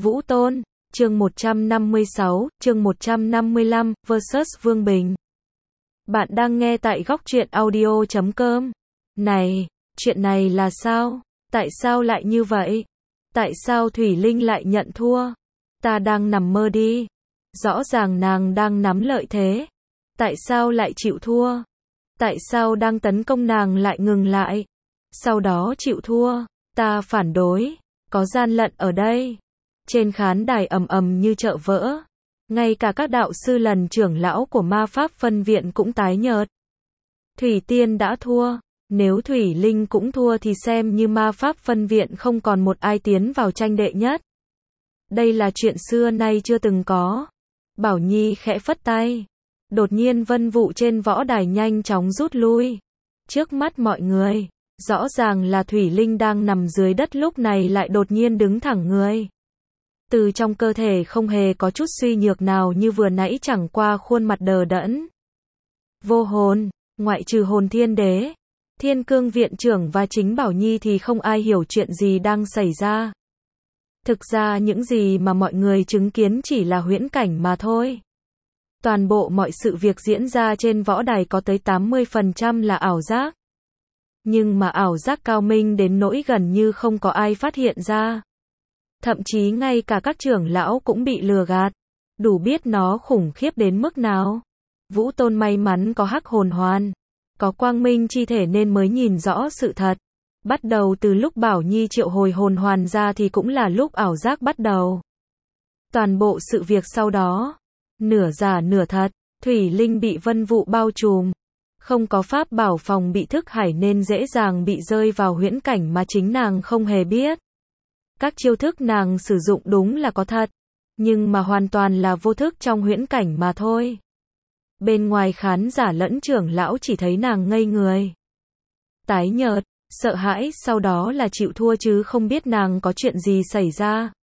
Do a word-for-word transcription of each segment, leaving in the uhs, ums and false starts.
Vũ Tôn, chương một trăm năm mươi sáu, chương một trăm năm mươi lăm, versus Vương Bình. Bạn đang nghe tại góc truyện audio chấm com. Này, chuyện này là sao? Tại sao lại như vậy? Tại sao Thủy Linh lại nhận thua? Ta đang nằm mơ đi. Rõ ràng nàng đang nắm lợi thế. Tại sao lại chịu thua? Tại sao đang tấn công nàng lại ngừng lại? Sau đó chịu thua. Ta phản đối. Có gian lận ở đây. Trên khán đài ầm ầm như chợ vỡ. Ngay cả các đạo sư lần trưởng lão của ma pháp phân viện cũng tái nhợt. Thủy Tiên đã thua. Nếu Thủy Linh cũng thua thì xem như ma pháp phân viện không còn một ai tiến vào tranh đệ nhất. Đây là chuyện xưa nay chưa từng có. Bảo Nhi khẽ phất tay. Đột nhiên vân vụ trên võ đài nhanh chóng rút lui. Trước mắt mọi người, rõ ràng là Thủy Linh đang nằm dưới đất lúc này lại đột nhiên đứng thẳng người. Từ trong cơ thể không hề có chút suy nhược nào như vừa nãy, chẳng qua khuôn mặt đờ đẫn. Vô hồn, ngoại trừ hồn thiên đế, thiên cương viện trưởng và chính Bảo Nhi thì không ai hiểu chuyện gì đang xảy ra. Thực ra những gì mà mọi người chứng kiến chỉ là huyễn cảnh mà thôi. Toàn bộ mọi sự việc diễn ra trên võ đài có tới tám mươi phần trăm là ảo giác. Nhưng mà ảo giác cao minh đến nỗi gần như không có ai phát hiện ra. Thậm chí ngay cả các trưởng lão cũng bị lừa gạt. Đủ biết nó khủng khiếp đến mức nào. Vũ Tôn may mắn có hắc hồn hoàn, có quang minh chi thể nên mới nhìn rõ sự thật. Bắt đầu từ lúc Bảo Nhi triệu hồi hồn hoàn ra thì cũng là lúc ảo giác bắt đầu. Toàn bộ sự việc sau đó, nửa giả nửa thật, Thủy Linh bị vân vụ bao trùm. Không có pháp bảo phòng bị thức hải nên dễ dàng bị rơi vào huyễn cảnh mà chính nàng không hề biết. Các chiêu thức nàng sử dụng đúng là có thật, nhưng mà hoàn toàn là vô thức trong huyễn cảnh mà thôi. Bên ngoài khán giả lẫn trưởng lão chỉ thấy nàng ngây người, tái nhợt, sợ hãi, sau đó là chịu thua chứ không biết nàng có chuyện gì xảy ra.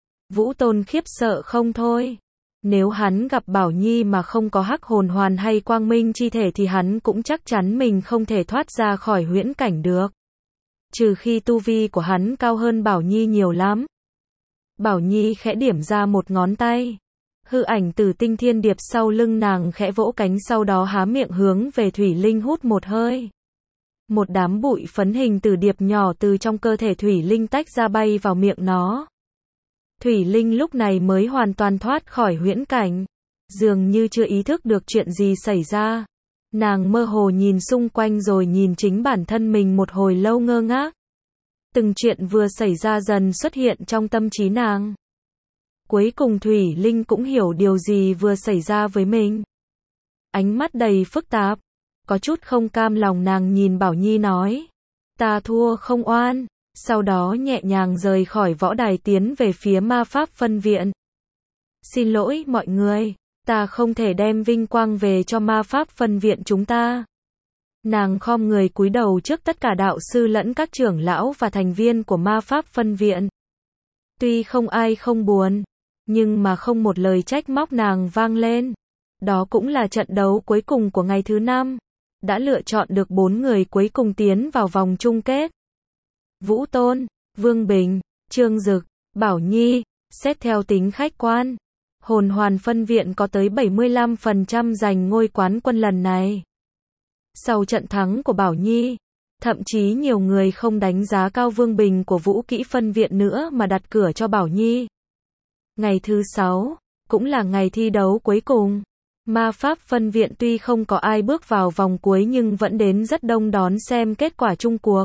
Vũ Tôn khiếp sợ không thôi. Nếu hắn gặp Bảo Nhi mà không có hắc hồn hoàn hay quang minh chi thể thì hắn cũng chắc chắn mình không thể thoát ra khỏi huyễn cảnh được. Trừ khi tu vi của hắn cao hơn Bảo Nhi nhiều lắm. Bảo Nhi khẽ điểm ra một ngón tay. Hư ảnh Tử Tinh Thiên Điệp sau lưng nàng khẽ vỗ cánh, sau đó há miệng hướng về Thủy Linh hút một hơi. Một đám bụi phấn hình tử điệp nhỏ từ trong cơ thể Thủy Linh tách ra bay vào miệng nó. Thủy Linh lúc này mới hoàn toàn thoát khỏi huyễn cảnh. Dường như chưa ý thức được chuyện gì xảy ra. Nàng mơ hồ nhìn xung quanh rồi nhìn chính bản thân mình một hồi lâu ngơ ngác. Từng chuyện vừa xảy ra dần xuất hiện trong tâm trí nàng. Cuối cùng Thủy Linh cũng hiểu điều gì vừa xảy ra với mình. Ánh mắt đầy phức tạp. Có chút không cam lòng nàng nhìn Bảo Nhi nói. Ta thua không oan. Sau đó nhẹ nhàng rời khỏi võ đài tiến về phía ma pháp phân viện. Xin lỗi mọi người. Ta không thể đem vinh quang về cho ma pháp phân viện chúng ta. Nàng khom người cúi đầu trước tất cả đạo sư lẫn các trưởng lão và thành viên của ma pháp phân viện. Tuy không ai không buồn, nhưng mà không một lời trách móc nàng vang lên. Đó cũng là trận đấu cuối cùng của ngày thứ năm. Đã lựa chọn được bốn người cuối cùng tiến vào vòng chung kết. Vũ Tôn, Vương Bình, Trương Dực, Bảo Nhi. Xét theo tính khách quan, hồn hoàn phân viện có tới bảy mươi lăm phần trăm giành ngôi quán quân lần này. Sau trận thắng của Bảo Nhi, thậm chí nhiều người không đánh giá cao Vương Bình của Vũ Kỹ phân viện nữa mà đặt cửa cho Bảo Nhi. Ngày thứ sáu, cũng là ngày thi đấu cuối cùng. Ma pháp phân viện tuy không có ai bước vào vòng cuối nhưng vẫn đến rất đông đón xem kết quả chung cuộc.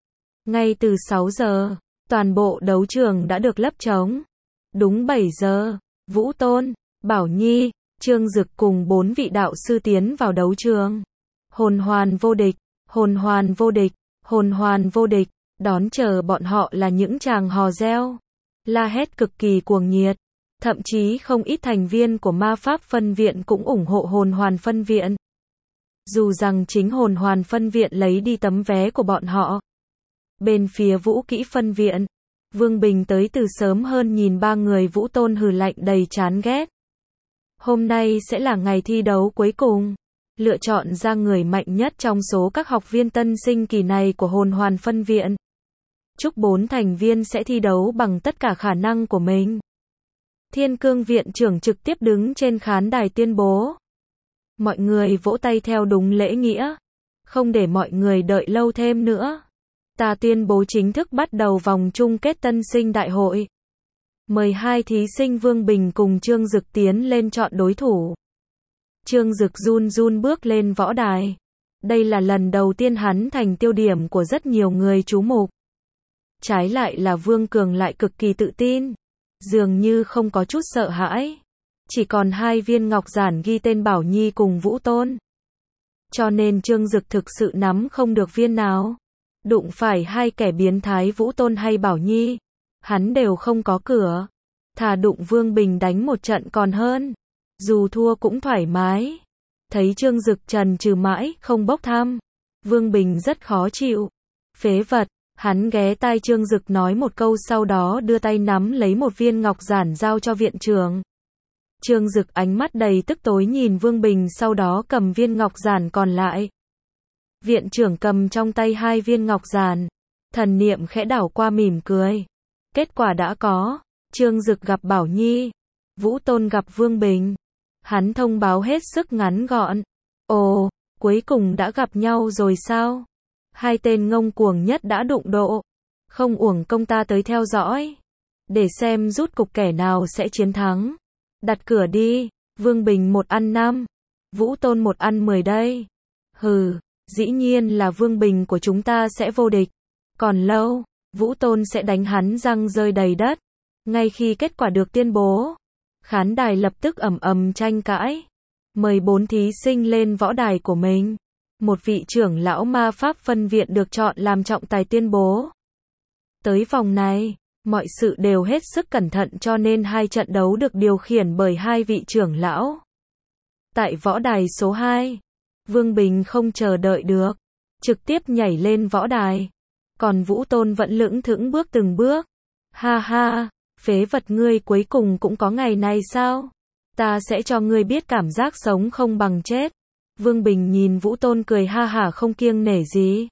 Ngay từ sáu giờ, toàn bộ đấu trường đã được lấp trống. Đúng bảy giờ, Vũ Tôn, Bảo Nhi, Trương Dực cùng bốn vị đạo sư tiến vào đấu trường. Hồn hoàn vô địch, hồn hoàn vô địch, hồn hoàn vô địch, đón chờ bọn họ là những tràng hò reo, la hét cực kỳ cuồng nhiệt. Thậm chí không ít thành viên của ma pháp phân viện cũng ủng hộ hồn hoàn phân viện. Dù rằng chính hồn hoàn phân viện lấy đi tấm vé của bọn họ. Bên phía Vũ Kỹ phân viện, Vương Bình tới từ sớm hơn nhìn ba người Vũ Tôn hừ lạnh đầy chán ghét. Hôm nay sẽ là ngày thi đấu cuối cùng. Lựa chọn ra người mạnh nhất trong số các học viên tân sinh kỳ này của hồn hoàn phân viện. Chúc bốn thành viên sẽ thi đấu bằng tất cả khả năng của mình. Thiên Cương viện trưởng trực tiếp đứng trên khán đài tuyên bố. Mọi người vỗ tay theo đúng lễ nghĩa. Không để mọi người đợi lâu thêm nữa. Ta tuyên bố chính thức bắt đầu vòng chung kết tân sinh đại hội. Mời hai thí sinh Vương Bình cùng Trương Dực tiến lên chọn đối thủ. Trương Dực run run bước lên võ đài. Đây là lần đầu tiên hắn thành tiêu điểm của rất nhiều người chú mục. Trái lại là Vương Cường lại cực kỳ tự tin. Dường như không có chút sợ hãi. Chỉ còn hai viên ngọc giản ghi tên Bảo Nhi cùng Vũ Tôn. Cho nên Trương Dực thực sự nắm không được viên nào. Đụng phải hai kẻ biến thái Vũ Tôn hay Bảo Nhi. Hắn đều không có cửa. Thà đụng Vương Bình đánh một trận còn hơn. Dù thua cũng thoải mái. Thấy Trương Dực trần trừ mãi, không bốc thăm. Vương Bình rất khó chịu. Phế vật, hắn ghé tai Trương Dực nói một câu sau đó đưa tay nắm lấy một viên ngọc giản giao cho viện trưởng. Trương Dực ánh mắt đầy tức tối nhìn Vương Bình sau đó cầm viên ngọc giản còn lại. Viện trưởng cầm trong tay hai viên ngọc giản. Thần niệm khẽ đảo qua mỉm cười. Kết quả đã có. Trương Dực gặp Bảo Nhi. Vũ Tôn gặp Vương Bình. Hắn thông báo hết sức ngắn gọn. Ồ, cuối cùng đã gặp nhau rồi sao? Hai tên ngông cuồng nhất đã đụng độ. Không uổng công ta tới theo dõi. Để xem rút cục kẻ nào sẽ chiến thắng. Đặt cửa đi. Vương Bình một ăn năm. Vũ Tôn một ăn mười đây. Hừ, dĩ nhiên là Vương Bình của chúng ta sẽ vô địch. Còn lâu, Vũ Tôn sẽ đánh hắn răng rơi đầy đất. Ngay khi kết quả được tuyên bố, khán đài lập tức ầm ầm tranh cãi. Mời bốn thí sinh lên võ đài của mình. Một vị trưởng lão ma pháp phân viện được chọn làm trọng tài tuyên bố. Tới vòng này, mọi sự đều hết sức cẩn thận cho nên hai trận đấu được điều khiển bởi hai vị trưởng lão. Tại võ đài số hai, Vương Bình không chờ đợi được, trực tiếp nhảy lên võ đài. Còn Vũ Tôn vẫn lững thững bước từng bước. Ha ha, phế vật ngươi cuối cùng cũng có ngày này sao? Ta sẽ cho ngươi biết cảm giác sống không bằng chết. Vương Bình nhìn Vũ Tôn cười ha hả không kiêng nể gì.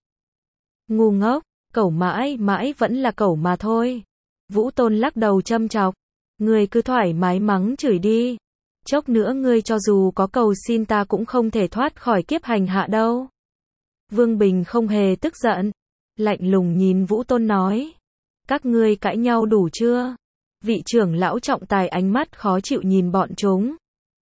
Ngu ngốc, cẩu mãi mãi vẫn là cẩu mà thôi. Vũ Tôn lắc đầu châm chọc. Ngươi cứ thoải mái mắng chửi đi. Chốc nữa ngươi cho dù có cầu xin ta cũng không thể thoát khỏi kiếp hành hạ đâu. Vương Bình không hề tức giận. Lạnh lùng nhìn Vũ Tôn nói. Các ngươi cãi nhau đủ chưa? Vị trưởng lão trọng tài ánh mắt khó chịu nhìn bọn chúng.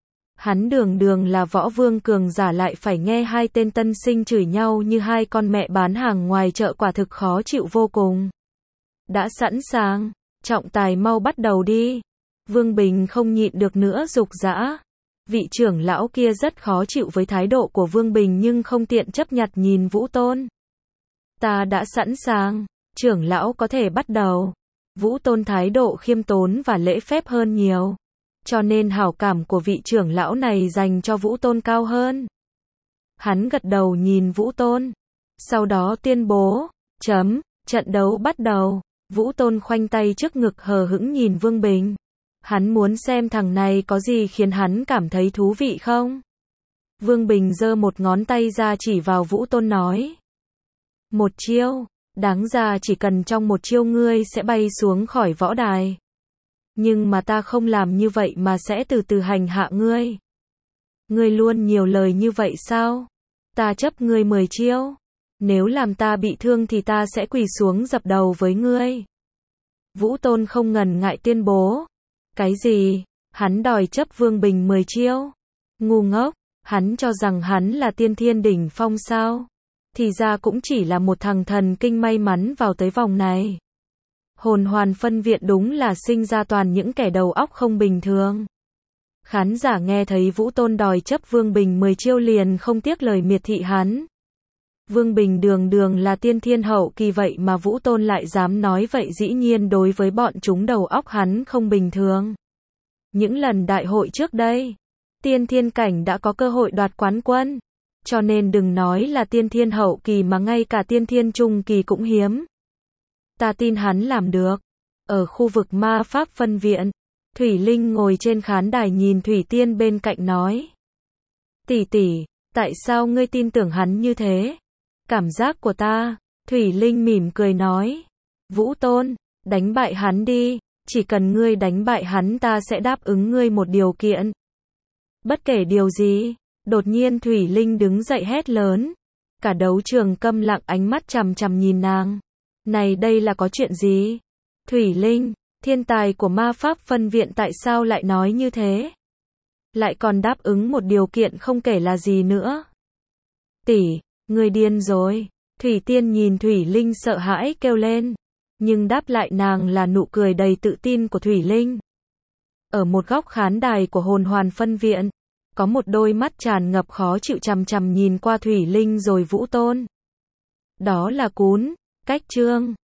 Hắn đường đường là võ vương cường giả lại phải nghe hai tên tân sinh chửi nhau như hai con mẹ bán hàng ngoài chợ quả thực khó chịu vô cùng. Đã sẵn sàng, trọng tài mau bắt đầu đi. Vương Bình không nhịn được nữa giục giã. Vị trưởng lão kia rất khó chịu với thái độ của Vương Bình nhưng không tiện chấp nhặt nhìn Vũ Tôn. Ta đã sẵn sàng, trưởng lão có thể bắt đầu. Vũ Tôn thái độ khiêm tốn và lễ phép hơn nhiều. Cho nên hảo cảm của vị trưởng lão này dành cho Vũ Tôn cao hơn. Hắn gật đầu nhìn Vũ Tôn. Sau đó tuyên bố, chấm, trận đấu bắt đầu. Vũ Tôn khoanh tay trước ngực hờ hững nhìn Vương Bình. Hắn muốn xem thằng này có gì khiến hắn cảm thấy thú vị không? Vương Bình giơ một ngón tay ra chỉ vào Vũ Tôn nói. Một chiêu, đáng ra chỉ cần trong một chiêu ngươi sẽ bay xuống khỏi võ đài. Nhưng mà ta không làm như vậy mà sẽ từ từ hành hạ ngươi. Ngươi luôn nhiều lời như vậy sao? Ta chấp ngươi mười chiêu. Nếu làm ta bị thương thì ta sẽ quỳ xuống dập đầu với ngươi. Vũ Tôn không ngần ngại tuyên bố. Cái gì? Hắn đòi chấp Vương Bình mười chiêu? Ngu ngốc, hắn cho rằng hắn là tiên thiên đỉnh phong sao? Thì ra cũng chỉ là một thằng thần kinh may mắn vào tới vòng này. Hồn Hoàn phân viện đúng là sinh ra toàn những kẻ đầu óc không bình thường. Khán giả nghe thấy Vũ Tôn đòi chấp Vương Bình mười chiêu liền không tiếc lời miệt thị hắn. Vương Bình đường đường là tiên thiên hậu kỳ vậy mà Vũ Tôn lại dám nói vậy, dĩ nhiên đối với bọn chúng đầu óc hắn không bình thường. Những lần đại hội trước đây, tiên thiên cảnh đã có cơ hội đoạt quán quân. Cho nên đừng nói là tiên thiên hậu kỳ mà ngay cả tiên thiên trung kỳ cũng hiếm. Ta tin hắn làm được. Ở khu vực ma pháp phân viện, Thủy Linh ngồi trên khán đài nhìn Thủy Tiên bên cạnh nói. Tỷ tỷ, tại sao ngươi tin tưởng hắn như thế? Cảm giác của ta, Thủy Linh mỉm cười nói. Vũ Tôn, đánh bại hắn đi. Chỉ cần ngươi đánh bại hắn ta sẽ đáp ứng ngươi một điều kiện. Bất kể điều gì, đột nhiên Thủy Linh đứng dậy hét lớn. Cả đấu trường câm lặng, ánh mắt chằm chằm nhìn nàng. Này, đây là có chuyện gì? Thủy Linh, thiên tài của ma pháp phân viện tại sao lại nói như thế? Lại còn đáp ứng một điều kiện không kể là gì nữa. Tỷ, ngươi điên rồi. Thủy Tiên nhìn Thủy Linh sợ hãi kêu lên. Nhưng đáp lại nàng là nụ cười đầy tự tin của Thủy Linh. Ở một góc khán đài của hồn hoàn phân viện, có một đôi mắt tràn ngập khó chịu chằm chằm nhìn qua Thủy Linh rồi Vũ Tôn. Đó là Cún, Cách Trương.